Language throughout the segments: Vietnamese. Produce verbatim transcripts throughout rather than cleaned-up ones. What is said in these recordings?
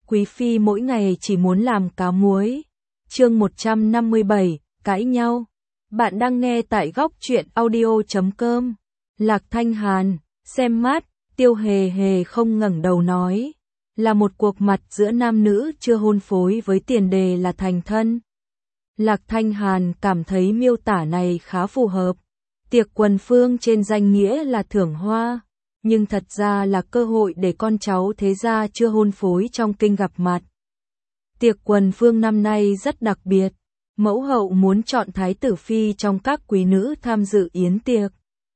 Quý phi mỗi ngày chỉ muốn làm cá muối. Chương một trăm năm mươi bảy, cãi nhau. Bạn đang nghe tại góc truyện audio chấm com. Lạc Thanh Hàn, xem mát, Tiêu Hề Hề không ngẩng đầu nói. Là một cuộc mặt giữa nam nữ chưa hôn phối với tiền đề là thành thân. Lạc Thanh Hàn cảm thấy miêu tả này khá phù hợp. Tiệc quần phương trên danh nghĩa là thưởng hoa, nhưng thật ra là cơ hội để con cháu thế gia chưa hôn phối trong kinh gặp mặt. Tiệc quần phương năm nay rất đặc biệt, mẫu hậu muốn chọn thái tử phi trong các quý nữ tham dự yến tiệc.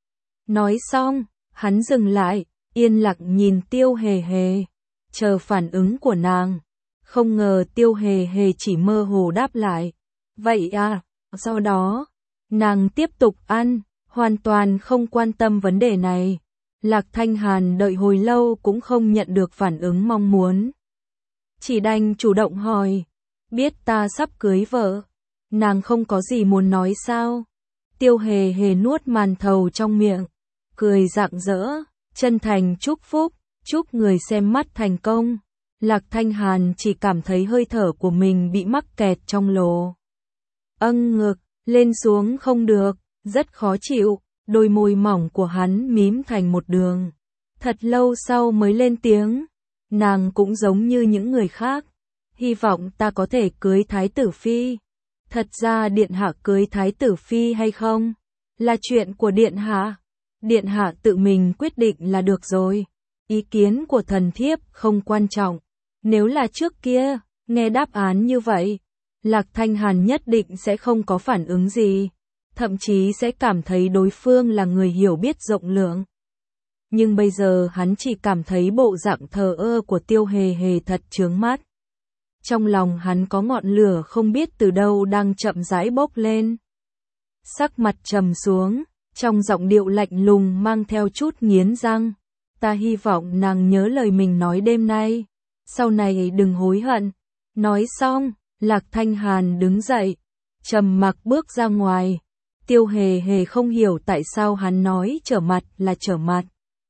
Nói xong, hắn dừng lại, yên lặng nhìn Tiêu Hề Hề, chờ phản ứng của nàng. Không ngờ Tiêu Hề Hề chỉ mơ hồ đáp lại, vậy à, sau đó, nàng tiếp tục ăn, hoàn toàn không quan tâm vấn đề này. Lạc Thanh Hàn đợi hồi lâu cũng không nhận được phản ứng mong muốn. Chỉ đành chủ động hỏi, biết ta sắp cưới vợ, nàng không có gì muốn nói sao? Tiêu Hề Hề nuốt màn thầu trong miệng, cười rạng rỡ, chân thành chúc phúc, chúc người xem mắt thành công. Lạc Thanh Hàn chỉ cảm thấy hơi thở của mình bị mắc kẹt trong lỗ âng ngực, lên xuống không được, rất khó chịu. Đôi môi mỏng của hắn mím thành một đường. Thật lâu sau mới lên tiếng, nàng cũng giống như những người khác, hy vọng ta có thể cưới thái tử phi. Thật ra điện hạ cưới thái tử phi hay không, là chuyện của điện hạ. Điện hạ tự mình quyết định là được rồi. Ý kiến của thần thiếp không quan trọng. Nếu là trước kia, nghe đáp án như vậy, Lạc Thanh Hàn nhất định sẽ không có phản ứng gì. Thậm chí sẽ cảm thấy đối phương là người hiểu biết rộng lượng. Nhưng bây giờ hắn chỉ cảm thấy bộ dạng thờ ơ của Tiêu Hề Hề thật chướng mắt. Trong lòng hắn có ngọn lửa không biết từ đâu đang chậm rãi bốc lên. Sắc mặt trầm xuống, trong giọng điệu lạnh lùng mang theo chút nghiến răng. Ta hy vọng nàng nhớ lời mình nói đêm nay, sau này đừng hối hận. Nói xong, Lạc Thanh Hàn đứng dậy, trầm mặc bước ra ngoài. Tiêu Hề Hề không hiểu tại sao hắn nói trở mặt là trở mặt.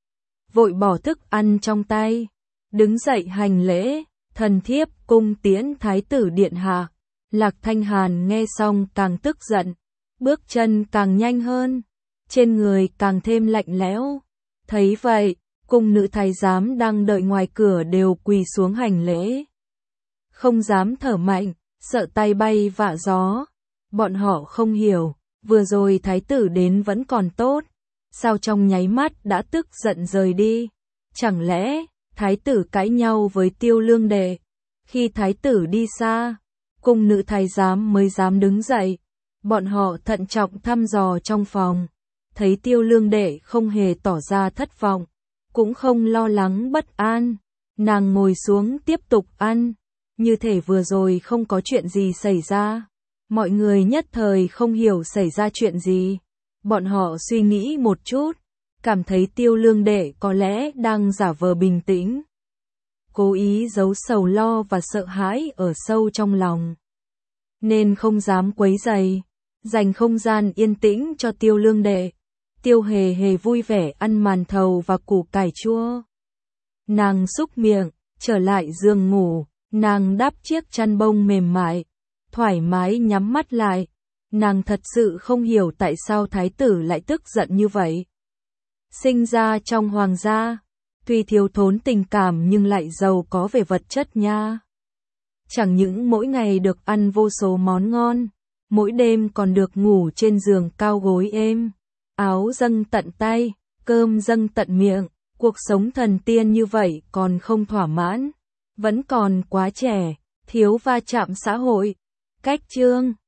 Vội bỏ thức ăn trong tay, đứng dậy hành lễ, thần thiếp cung tiễn thái tử điện hạ. Lạc Thanh Hàn nghe xong càng tức giận, bước chân càng nhanh hơn, trên người càng thêm lạnh lẽo. Thấy vậy, cung nữ thái giám đang đợi ngoài cửa đều quỳ xuống hành lễ. Không dám thở mạnh, sợ tay bay vạ gió. Bọn họ không hiểu. Vừa rồi thái tử đến vẫn còn tốt, sao trong nháy mắt đã tức giận rời đi? Chẳng lẽ thái tử cãi nhau với Tiêu Lương Đệ? Khi thái tử đi xa, cung nữ thái giám mới dám đứng dậy. Bọn họ thận trọng thăm dò trong phòng, thấy Tiêu Lương Đệ không hề tỏ ra thất vọng, cũng không lo lắng bất an. Nàng ngồi xuống tiếp tục ăn, như thể vừa rồi không có chuyện gì xảy ra. Mọi người nhất thời không hiểu xảy ra chuyện gì. Bọn họ suy nghĩ một chút, cảm thấy Tiêu Lương Đệ có lẽ đang giả vờ bình tĩnh, cố ý giấu sầu lo và sợ hãi ở sâu trong lòng, nên không dám quấy rầy, dành không gian yên tĩnh cho Tiêu Lương Đệ. Tiêu Hề Hề vui vẻ ăn màn thầu và củ cải chua. Nàng xúc miệng, trở lại giường ngủ, nàng đắp chiếc chăn bông mềm mại, thoải mái nhắm mắt lại. Nàng thật sự không hiểu tại sao thái tử lại tức giận như vậy. Sinh ra trong hoàng gia, tuy thiếu thốn tình cảm nhưng lại giàu có về vật chất nha. Chẳng những mỗi ngày được ăn vô số món ngon, mỗi đêm còn được ngủ trên giường cao gối êm, áo dâng tận tay, cơm dâng tận miệng. Cuộc sống thần tiên như vậy còn không thỏa mãn, vẫn còn quá trẻ, thiếu va chạm xã hội. Cách chương